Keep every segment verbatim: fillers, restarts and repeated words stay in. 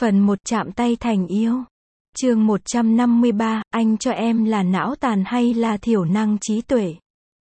Phần một chạm tay thành yêu. Chương một trăm năm mươi ba, anh cho em là não tàn hay là thiểu năng trí tuệ?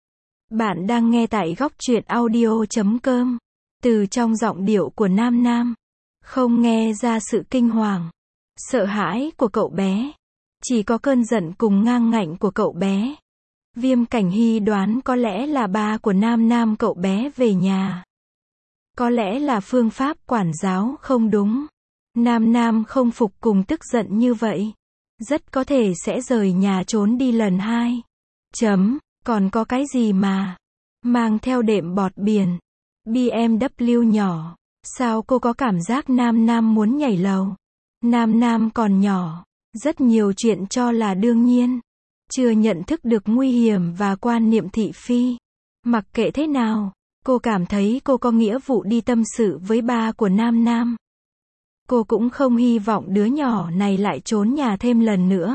Bạn đang nghe tại góc truyện audio chấm com. Từ trong giọng điệu của Nam Nam, không nghe ra sự kinh hoàng, sợ hãi của cậu bé. Chỉ có cơn giận cùng ngang ngạnh của cậu bé. Viêm Cảnh Hy đoán có lẽ là ba của Nam Nam cậu bé về nhà. Có lẽ là phương pháp quản giáo không đúng. Nam Nam không phục cùng tức giận như vậy. Rất có thể sẽ rời nhà trốn đi lần hai. Chấm, còn có cái gì mà mang theo đệm bọt biển, bê em vê nhỏ. Sao cô có cảm giác Nam Nam muốn nhảy lầu? Nam Nam còn nhỏ, rất nhiều chuyện cho là đương nhiên. Chưa nhận thức được nguy hiểm và quan niệm thị phi. Mặc kệ thế nào, cô cảm thấy cô có nghĩa vụ đi tâm sự với ba của Nam Nam. Cô cũng không hy vọng đứa nhỏ này lại trốn nhà thêm lần nữa.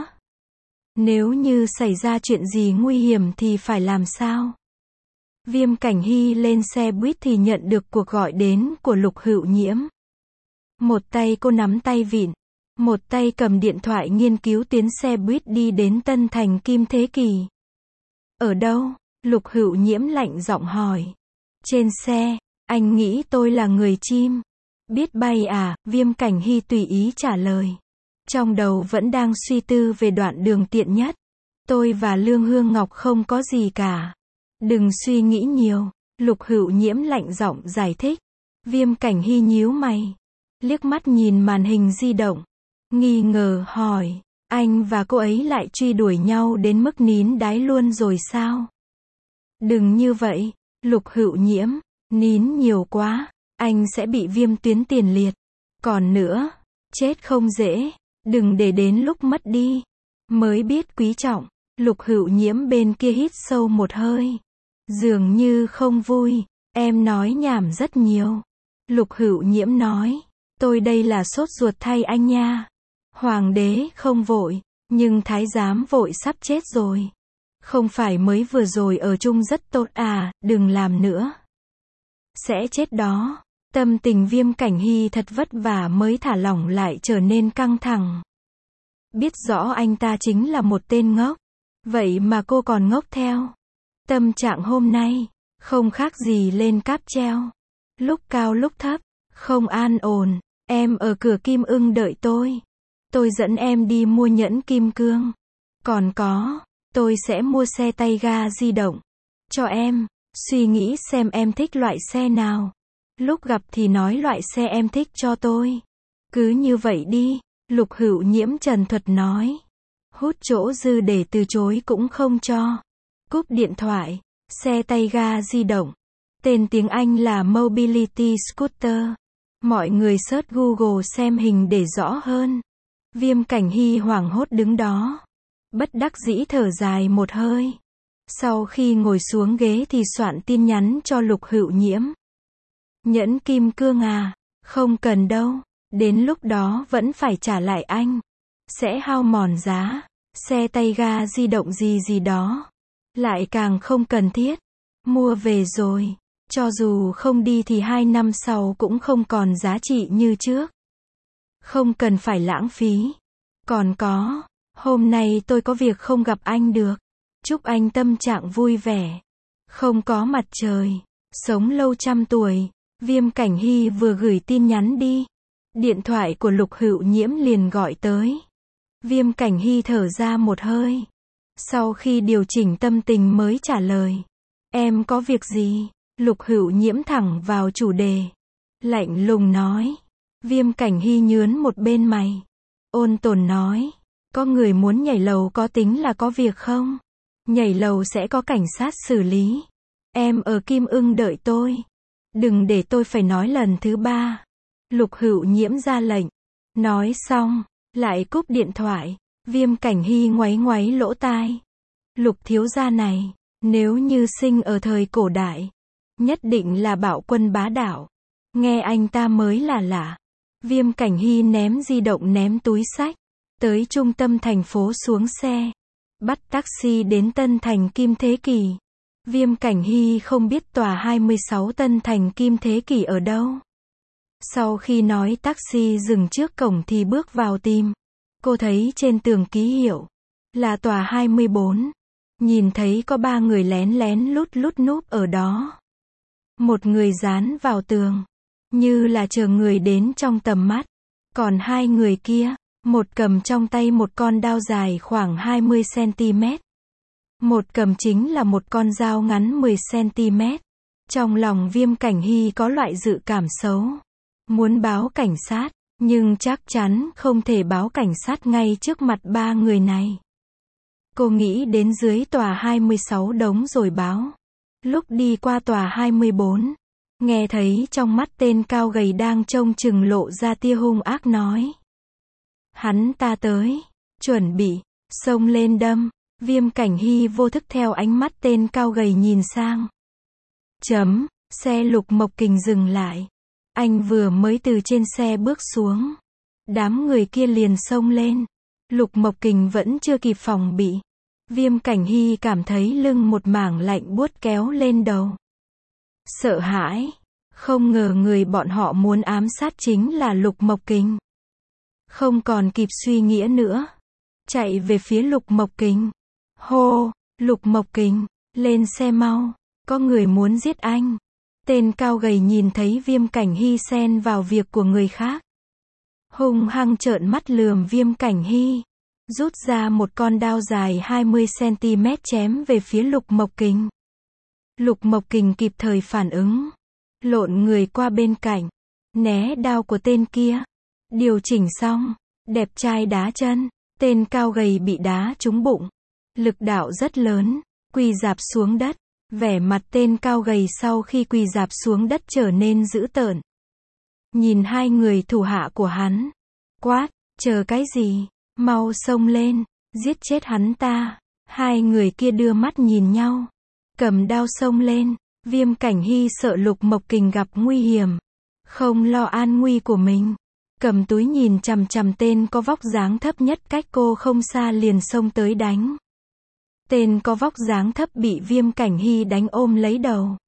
Nếu như xảy ra chuyện gì nguy hiểm thì phải làm sao? Viêm Cảnh Hy lên xe buýt thì nhận được cuộc gọi đến của Lục Hữu Nhiễm. Một tay cô nắm tay vịn, một tay cầm điện thoại nghiên cứu tuyến xe buýt đi đến Tân Thành Kim Thế Kỳ. Ở đâu? Lục Hữu Nhiễm lạnh giọng hỏi. Trên xe. Anh nghĩ tôi là người chim. Biết bay à? Viêm Cảnh Hy tùy ý trả lời. Trong đầu vẫn đang suy tư về đoạn đường tiện nhất. Tôi và Lương Hương Ngọc không có gì cả. Đừng suy nghĩ nhiều. Lục Hữu Nhiễm lạnh giọng giải thích. Viêm Cảnh Hy nhíu mày, liếc mắt nhìn màn hình di động, nghi ngờ hỏi. Anh và cô ấy lại truy đuổi nhau đến mức nín đáy luôn rồi sao? Đừng như vậy. Lục Hữu Nhiễm, nín nhiều quá, anh sẽ bị viêm tuyến tiền liệt. Còn nữa, chết không dễ, đừng để đến lúc mất đi mới biết quý trọng. Lục Hữu Nhiễm bên kia hít sâu một hơi, dường như không vui. Em nói nhảm rất nhiều. Lục Hữu Nhiễm nói. Tôi đây là sốt ruột thay anh nha. Hoàng đế không vội, nhưng thái giám vội sắp chết rồi. Không phải mới vừa rồi ở chung rất tốt à, đừng làm nữa. Sẽ chết đó. Tâm tình Viêm Cảnh Hy thật vất vả mới thả lỏng lại trở nên căng thẳng. Biết rõ anh ta chính là một tên ngốc. Vậy mà cô còn ngốc theo. Tâm trạng hôm nay không khác gì lên cáp treo. Lúc cao lúc thấp, không an ổn. Em ở cửa Kim Ưng đợi tôi. Tôi dẫn em đi mua nhẫn kim cương. Còn có, tôi sẽ mua xe tay ga di động cho em. Suy nghĩ xem em thích loại xe nào. Lúc gặp thì nói loại xe em thích cho tôi. Cứ như vậy đi. Lục Hữu Nhiễm trần thuật nói. Hút chỗ dư để từ chối cũng không cho. Cúp điện thoại. Xe tay ga di động. Tên tiếng Anh là Mobility Scooter. Mọi người search Google xem hình để rõ hơn. Viêm Cảnh Hy hoảng hốt đứng đó. Bất đắc dĩ thở dài một hơi. Sau khi ngồi xuống ghế thì soạn tin nhắn cho Lục Hữu Nhiễm. Nhẫn kim cương à? Không cần đâu. Đến lúc đó vẫn phải trả lại anh. Sẽ hao mòn giá. Xe tay ga di động gì gì đó. Lại càng không cần thiết. Mua về rồi. Cho dù không đi thì hai năm sau cũng không còn giá trị như trước. Không cần phải lãng phí. Còn có, hôm nay tôi có việc không gặp anh được. Chúc anh tâm trạng vui vẻ. Không có mặt trời. Sống lâu trăm tuổi. Viêm Cảnh Hy vừa gửi tin nhắn đi. Điện thoại của Lục Hữu Nhiễm liền gọi tới. Viêm Cảnh Hy thở ra một hơi. Sau khi điều chỉnh tâm tình mới trả lời. Em có việc gì? Lục Hữu Nhiễm thẳng vào chủ đề. Lạnh lùng nói. Viêm Cảnh Hy nhướn một bên mày. Ôn tồn nói. Có người muốn nhảy lầu có tính là có việc không? Nhảy lầu sẽ có cảnh sát xử lý. Em ở Kim Ưng đợi tôi. Đừng để tôi phải nói lần thứ ba. Lục Hữu Nhiễm ra lệnh. Nói xong, lại cúp điện thoại. Viêm Cảnh Hy ngoáy ngoáy lỗ tai. Lục thiếu gia này, nếu như sinh ở thời cổ đại, nhất định là bạo quân bá đạo. Nghe anh ta mới là lạ. Viêm Cảnh Hy ném di động ném túi xách. Tới trung tâm thành phố xuống xe. Bắt taxi đến Tân Thành Kim Thế Kỳ. Viêm Cảnh Hy không biết tòa hai mươi sáu Tân Thành Kim Thế Kỳ ở đâu. Sau khi nói taxi dừng trước cổng thì bước vào tìm. Cô thấy trên tường ký hiệu là tòa hai mươi bốn. Nhìn thấy có ba người lén lén lút lút núp ở đó. Một người dán vào tường, như là chờ người đến trong tầm mắt. Còn hai người kia, một cầm trong tay một con dao dài khoảng hai mươi xăng-ti-mét. Một cầm chính là một con dao ngắn mười xăng-ti-mét. Trong lòng Viêm Cảnh Hy có loại dự cảm xấu. Muốn báo cảnh sát, nhưng chắc chắn không thể báo cảnh sát ngay trước mặt ba người này. Cô nghĩ đến dưới tòa hai mươi sáu đống rồi báo. Lúc đi qua tòa hai mươi bốn, nghe thấy trong mắt tên cao gầy đang trông chừng lộ ra tia hung ác nói. Hắn ta tới, chuẩn bị, xông lên đâm. Viêm Cảnh Hy vô thức theo ánh mắt tên cao gầy nhìn sang. Chấm, xe Lục Mộc Kình dừng lại. Anh vừa mới từ trên xe bước xuống. Đám người kia liền xông lên. Lục Mộc Kình vẫn chưa kịp phòng bị. Viêm Cảnh Hy cảm thấy lưng một mảng lạnh buốt kéo lên đầu. Sợ hãi. Không ngờ người bọn họ muốn ám sát chính là Lục Mộc Kình. Không còn kịp suy nghĩ nữa. Chạy về phía Lục Mộc Kình. Hô, Lục Mộc Kình, lên xe mau. Có người muốn giết anh. Tên cao gầy nhìn thấy Viêm Cảnh Hy xen vào việc của người khác. Hung hăng trợn mắt lườm Viêm Cảnh Hy. Rút ra một con dao dài hai mươi xăng-ti-mét chém về phía Lục Mộc Kình. Lục Mộc Kình kịp thời phản ứng. Lộn người qua bên cạnh. Né đao của tên kia. Điều chỉnh xong. Đẹp trai đá chân. Tên cao gầy bị đá trúng bụng. Lực đạo rất lớn. Quỳ rạp xuống đất. Vẻ mặt tên cao gầy sau khi quỳ rạp xuống đất trở nên dữ tợn. Nhìn hai người thủ hạ của hắn. Quát, chờ cái gì? Mau xông lên, giết chết hắn ta. Hai người kia đưa mắt nhìn nhau. Cầm đao xông lên. Viêm Cảnh Hy sợ Lục Mộc Kình gặp nguy hiểm. Không lo an nguy của mình. Cầm túi nhìn chằm chằm tên có vóc dáng thấp nhất cách cô không xa liền xông tới đánh. Tên có vóc dáng thấp bị Viêm Cảnh Hy đánh ôm lấy đầu.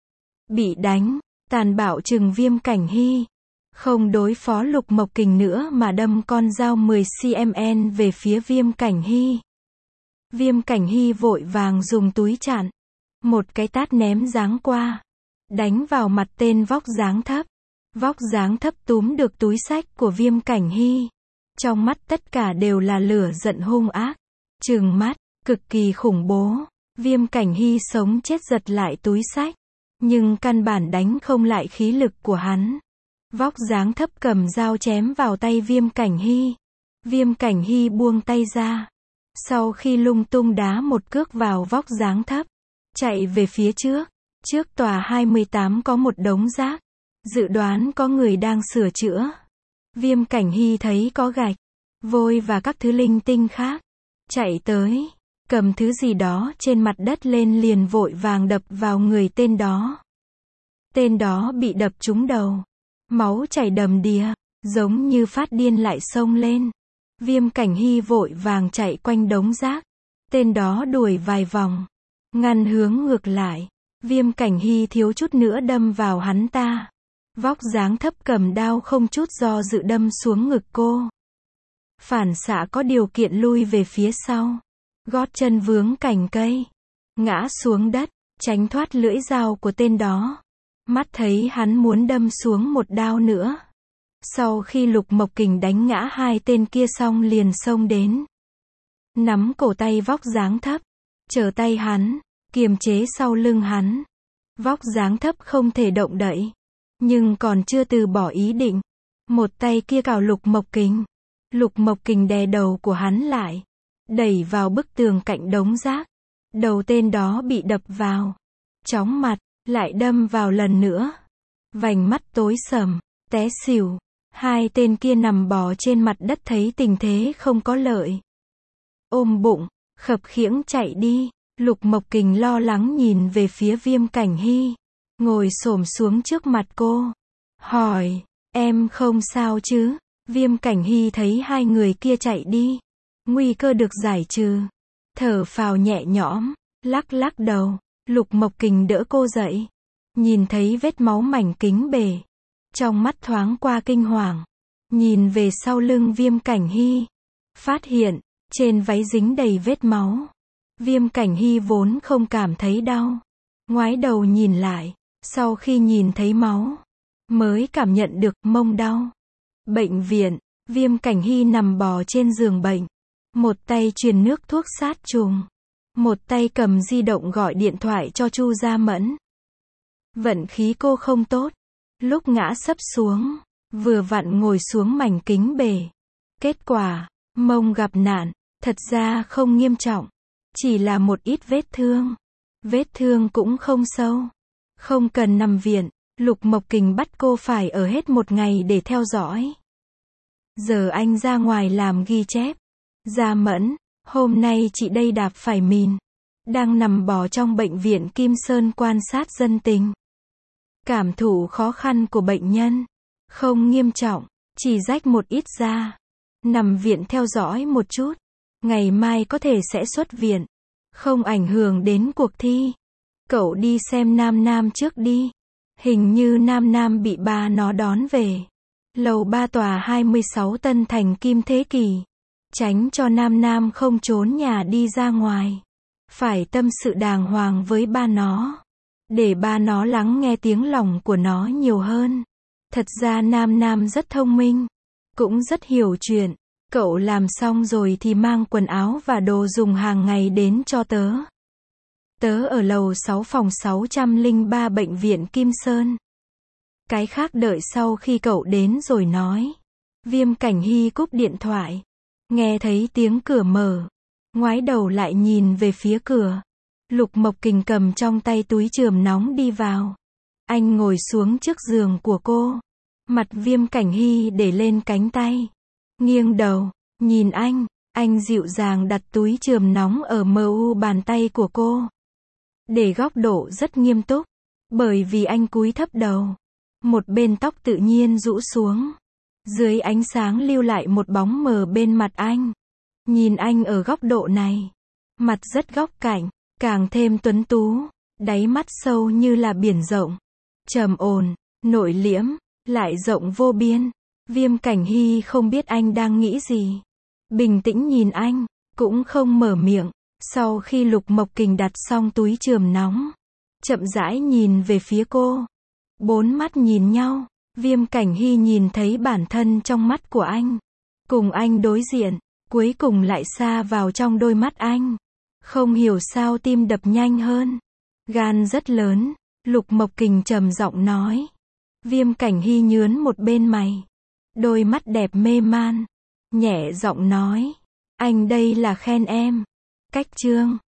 Bị đánh, tàn bạo chừng Viêm Cảnh Hy. Không đối phó Lục Mộc Kình nữa mà đâm con dao mười xăng-ti-mét về phía Viêm Cảnh Hy. Viêm Cảnh Hy vội vàng dùng túi chặn. Một cái tát ném giáng qua. Đánh vào mặt tên vóc dáng thấp. Vóc dáng thấp túm được túi xách của Viêm Cảnh Hy. Trong mắt tất cả đều là lửa giận hung ác. Trừng mắt. Cực kỳ khủng bố. Viêm Cảnh Hy sống chết giật lại túi xách. Nhưng căn bản đánh không lại khí lực của hắn. Vóc dáng thấp cầm dao chém vào tay Viêm Cảnh Hy. Viêm Cảnh Hy buông tay ra. Sau khi lung tung đá một cước vào vóc dáng thấp. Chạy về phía trước. Trước tòa hai mươi tám có một đống rác. Dự đoán có người đang sửa chữa. Viêm Cảnh Hy thấy có gạch, vôi và các thứ linh tinh khác. Chạy tới. Cầm thứ gì đó trên mặt đất lên liền vội vàng đập vào người tên đó. Tên đó bị đập trúng đầu. Máu chảy đầm đìa, giống như phát điên lại xông lên. Viêm Cảnh Hy vội vàng chạy quanh đống rác. Tên đó đuổi vài vòng. Ngăn hướng ngược lại. Viêm Cảnh Hy thiếu chút nữa đâm vào hắn ta. Vóc dáng thấp cầm đao không chút do dự đâm xuống ngực cô. Phản xạ có điều kiện lui về phía sau. Gót chân vướng cành cây. Ngã xuống đất, tránh thoát lưỡi dao của tên đó. Mắt thấy hắn muốn đâm xuống một đao nữa. Sau khi Lục Mộc Kình đánh ngã hai tên kia xong liền xông đến. Nắm cổ tay vóc dáng thấp. Trở tay hắn, kiềm chế sau lưng hắn. Vóc dáng thấp không thể động đậy. Nhưng còn chưa từ bỏ ý định. Một tay kia cào Lục Mộc Kình. Lục Mộc Kình đè đầu của hắn lại. Đẩy vào bức tường cạnh đống rác. Đầu tên đó bị đập vào. Chóng mặt, lại đâm vào lần nữa. Vành mắt tối sầm, té xỉu. Hai tên kia nằm bò trên mặt đất thấy tình thế không có lợi. Ôm bụng, khập khiễng chạy đi. Lục Mộc Kình lo lắng nhìn về phía Viêm Cảnh Hy. Ngồi xổm xuống trước mặt cô. Hỏi, em không sao chứ? Viêm Cảnh Hy thấy hai người kia chạy đi. Nguy cơ được giải trừ. Thở phào nhẹ nhõm, lắc lắc đầu. Lục Mộc Kình đỡ cô dậy. Nhìn thấy vết máu mảnh kính bể. Trong mắt thoáng qua kinh hoàng. Nhìn về sau lưng Viêm Cảnh Hy. Phát hiện, trên váy dính đầy vết máu. Viêm Cảnh Hy vốn không cảm thấy đau. Ngoái đầu nhìn lại. Sau khi nhìn thấy máu, mới cảm nhận được mông đau. Bệnh viện, Viêm Cảnh Hy nằm bò trên giường bệnh. Một tay truyền nước thuốc sát trùng. Một tay cầm di động gọi điện thoại cho Chu Gia Mẫn. Vận khí cô không tốt. Lúc ngã sấp xuống, vừa vặn ngồi xuống mảnh kính bể. Kết quả, mông gặp nạn, thật ra không nghiêm trọng. Chỉ là một ít vết thương. Vết thương cũng không sâu. Không cần nằm viện, Lục Mộc Kình bắt cô phải ở hết một ngày để theo dõi. Giờ anh ra ngoài làm ghi chép. Gia Mẫn, hôm nay chị đây đạp phải mìn. Đang nằm bò trong bệnh viện Kim Sơn quan sát dân tình. Cảm thụ khó khăn của bệnh nhân. Không nghiêm trọng, chỉ rách một ít da. Nằm viện theo dõi một chút. Ngày mai có thể sẽ xuất viện. Không ảnh hưởng đến cuộc thi. Cậu đi xem Nam Nam trước đi. Hình như Nam Nam bị ba nó đón về. Lầu ba tòa hai mươi sáu Tân Thành Kim Thế Kỷ. Tránh cho Nam Nam không trốn nhà đi ra ngoài. Phải tâm sự đàng hoàng với ba nó. Để ba nó lắng nghe tiếng lòng của nó nhiều hơn. Thật ra Nam Nam rất thông minh. Cũng rất hiểu chuyện. Cậu làm xong rồi thì mang quần áo và đồ dùng hàng ngày đến cho tớ. Tớ ở lầu sáu phòng sáu trăm lẻ ba bệnh viện Kim Sơn. Cái khác đợi sau khi cậu đến rồi nói. Viêm Cảnh Hy cúp điện thoại. Nghe thấy tiếng cửa mở. Ngoái đầu lại nhìn về phía cửa. Lục Mộc Kình cầm trong tay túi chườm nóng đi vào. Anh ngồi xuống trước giường của cô. Mặt Viêm Cảnh Hy để lên cánh tay. Nghiêng đầu, nhìn anh. Anh dịu dàng đặt túi chườm nóng ở mu bàn tay của cô. Để góc độ rất nghiêm túc. Bởi vì anh cúi thấp đầu. Một bên tóc tự nhiên rũ xuống. Dưới ánh sáng lưu lại một bóng mờ bên mặt anh. Nhìn anh ở góc độ này. Mặt rất góc cạnh, càng thêm tuấn tú. Đáy mắt sâu như là biển rộng. Trầm ổn, nội liễm, lại rộng vô biên. Viêm Cảnh Hy không biết anh đang nghĩ gì. Bình tĩnh nhìn anh, cũng không mở miệng. Sau khi Lục Mộc Kình đặt xong túi chườm nóng, chậm rãi nhìn về phía cô. Bốn mắt nhìn nhau. Viêm Cảnh Hy nhìn thấy bản thân trong mắt của anh. Cùng anh đối diện, cuối cùng lại xa vào trong đôi mắt anh. Không hiểu sao tim đập nhanh hơn. Gan rất lớn. Lục Mộc Kình trầm giọng nói. Viêm Cảnh Hy nhướn một bên mày. Đôi mắt đẹp mê man. Nhẹ giọng nói. Anh đây là khen em. Cách chương